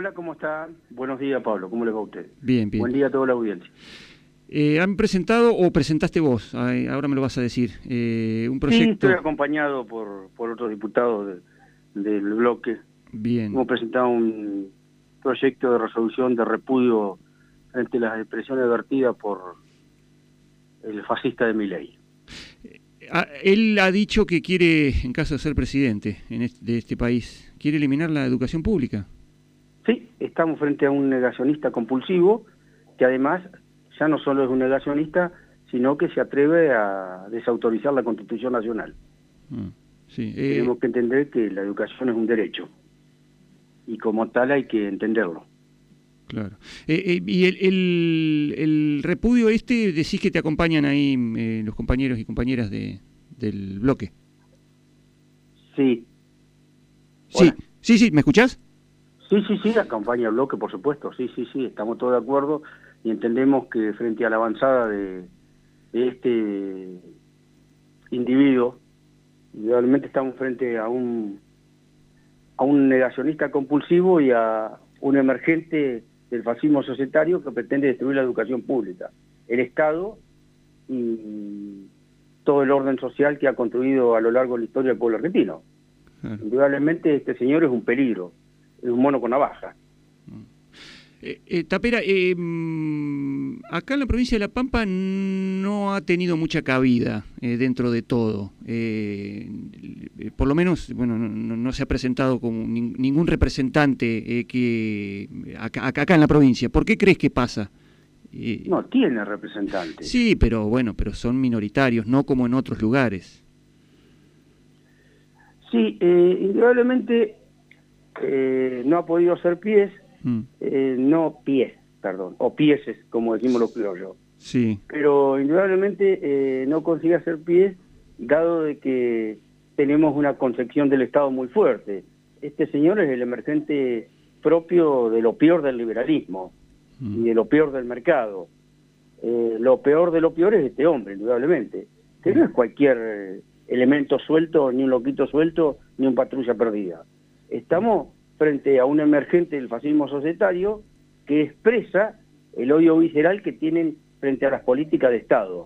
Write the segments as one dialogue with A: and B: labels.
A: Hola, ¿cómo está? Buenos días, Pablo. ¿Cómo les va a usted?
B: Bien, bien.
A: Buen día a toda la audiencia.
B: ¿Han presentado o presentaste vos? Ay, ahora me lo vas a decir. Un
A: Sí,
B: proyecto.
A: estoy acompañado por otros diputados del bloque.
B: Bien.
A: Hemos presentado un proyecto de resolución de repudio frente a las expresiones vertidas por el fascista de Milei.
B: Él ha dicho que quiere, en caso de ser presidente de este país, quiere eliminar la educación pública.
A: Sí, estamos frente a un negacionista compulsivo que además ya no solo es un negacionista, sino que se atreve a desautorizar la Constitución Nacional.
B: Sí,
A: Tenemos que entender que la educación es un derecho y como tal hay que entenderlo.
B: Claro. Y el repudio decís que te acompañan ahí los compañeros y compañeras del bloque.
A: Sí.
B: Sí,
A: Hola.
B: sí, ¿me escuchás?
A: Sí, acompaña el bloque, por supuesto, sí, estamos todos de acuerdo y entendemos que frente a la avanzada de este individuo, indudablemente estamos frente a un negacionista compulsivo y a un emergente del fascismo societario que pretende destruir la educación pública, el Estado y todo el orden social que ha construido a lo largo de la historia del pueblo argentino. Claro. Indudablemente este señor es un peligro, es un mono con navaja.
B: Tapera, acá en la provincia de La Pampa no ha tenido mucha cabida dentro de todo. Por lo menos, bueno, no se ha presentado como ningún representante acá en la provincia. ¿Por qué crees que pasa?
A: No tiene representantes.
B: Sí, pero son minoritarios, no como en otros lugares.
A: Sí, indudablemente no ha podido hacer pies. O pieses, como decimos los criollos.
B: Sí.
A: Pero indudablemente no consigue hacer pies, dado de que tenemos una concepción del Estado muy fuerte. Este señor es el emergente propio de lo peor del liberalismo y de lo peor del mercado. Lo peor de lo peor es este hombre, indudablemente, que no es cualquier elemento suelto, ni un loquito suelto, ni un patrulla perdida. Estamos frente a un emergente del fascismo societario que expresa el odio visceral que tienen frente a las políticas de Estado.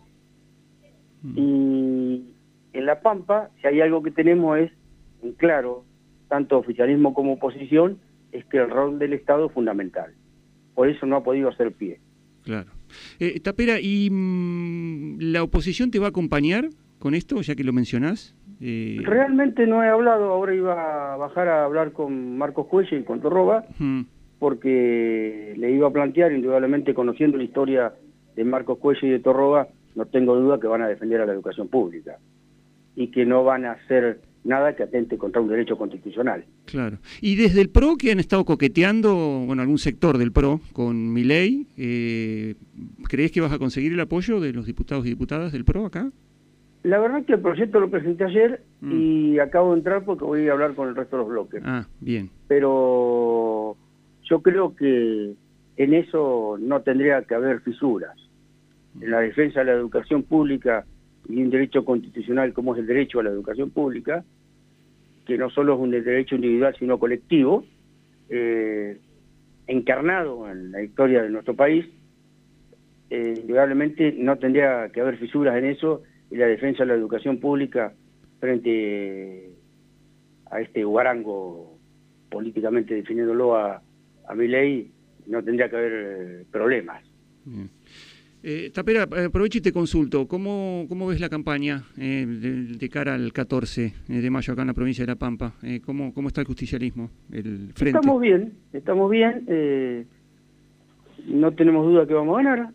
A: Y en La Pampa, si hay algo que tenemos es, en claro, tanto oficialismo como oposición, es que el rol del Estado es fundamental. Por eso no ha podido hacer pie.
B: Claro. Tapera, ¿y la oposición te va a acompañar con esto, ya que lo mencionás?
A: Realmente no he hablado, ahora iba a bajar a hablar con Marcos Cuello y con Torroba, porque le iba a plantear, indudablemente conociendo la historia de Marcos Cuello y de Torroba, no tengo duda que van a defender a la educación pública y que no van a hacer nada que atente contra un derecho constitucional.
B: Claro. Y desde el PRO, que han estado coqueteando, bueno, algún sector del PRO con Milei, ¿crees que vas a conseguir el apoyo de los diputados y diputadas del PRO acá?
A: La verdad es que el proyecto lo presenté ayer y acabo de entrar porque voy a hablar con el resto de los bloques.
B: Ah, bien.
A: Pero yo creo que en eso no tendría que haber fisuras. En la defensa de la educación pública y un derecho constitucional como es el derecho a la educación pública, que no solo es un derecho individual sino colectivo, encarnado en la historia de nuestro país, indudablemente no tendría que haber fisuras en eso, y la defensa de la educación pública frente a este guarango políticamente definiéndolo a Milei, no tendría que haber problemas.
B: Tapera, aprovecho y te consulto, ¿cómo ves la campaña de cara al 14 de mayo acá en la provincia de La Pampa? ¿Cómo está el justicialismo, el frente?
A: Estamos bien, no tenemos duda que vamos a ganar.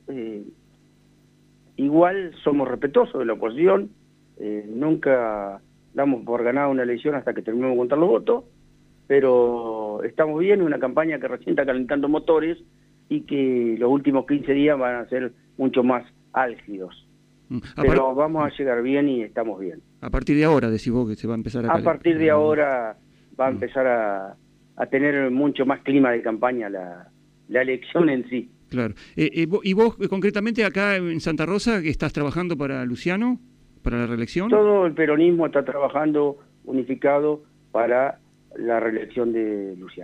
A: Igual somos respetuosos de la oposición, nunca damos por ganada una elección hasta que terminemos de contar los votos, pero estamos bien, es una campaña que recién está calentando motores y que los últimos 15 días van a ser mucho más álgidos. Pero vamos a llegar bien y estamos bien.
B: A partir de ahora, decís vos que se va a empezar a...
A: A partir de ahora va a empezar a tener mucho más clima de campaña la elección en sí.
B: Claro. ¿Y vos concretamente acá en Santa Rosa estás trabajando para Luciano, para la reelección?
A: Todo el peronismo está trabajando unificado para la reelección de Luciano.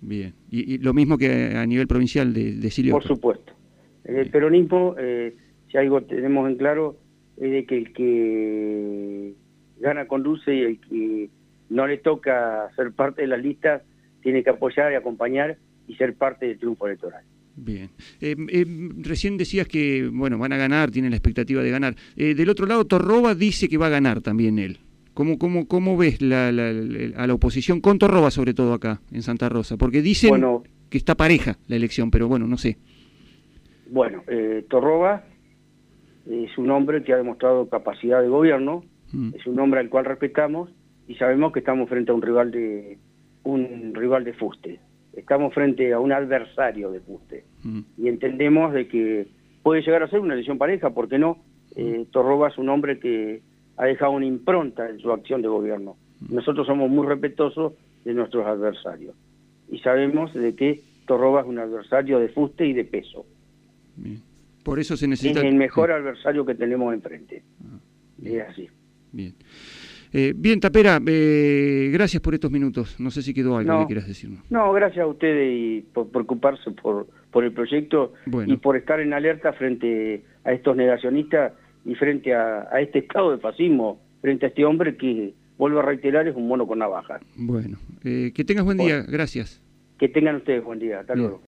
B: Bien. Y lo mismo que a nivel provincial de Silio.
A: Por supuesto. En el peronismo, si algo tenemos en claro, es de que el que gana conduce y el que no le toca ser parte de las listas tiene que apoyar y acompañar y ser parte del triunfo electoral.
B: Bien. Recién decías que, bueno, van a ganar, tienen la expectativa de ganar. Del otro lado, Torroba dice que va a ganar también él. ¿Cómo ves a la oposición con Torroba, sobre todo acá, en Santa Rosa? Porque dicen que está pareja la elección, pero bueno, no sé.
A: Bueno, Torroba es un hombre que ha demostrado capacidad de gobierno, es un hombre al cual respetamos y sabemos que estamos frente a un rival de fuste. Estamos frente a un adversario de fuste y entendemos de que puede llegar a ser una elección pareja, ¿por qué no? Torroba es un hombre que ha dejado una impronta en su acción de gobierno. Nosotros somos muy respetuosos de nuestros adversarios y sabemos de que Torroba es un adversario de fuste y de peso.
B: Bien. Por eso se necesita...
A: Es el mejor adversario que tenemos enfrente. Es así.
B: Bien. Bien, Tapera, gracias por estos minutos. No sé si quedó algo que quieras decirnos.
A: No, gracias a ustedes y por preocuparse por el proyecto y por estar en alerta frente a estos negacionistas y frente a este estado de fascismo, frente a este hombre que, vuelvo a reiterar, es un mono con navaja.
B: Bueno, que tengas buen día. Gracias.
A: Que tengan ustedes buen día. Hasta luego.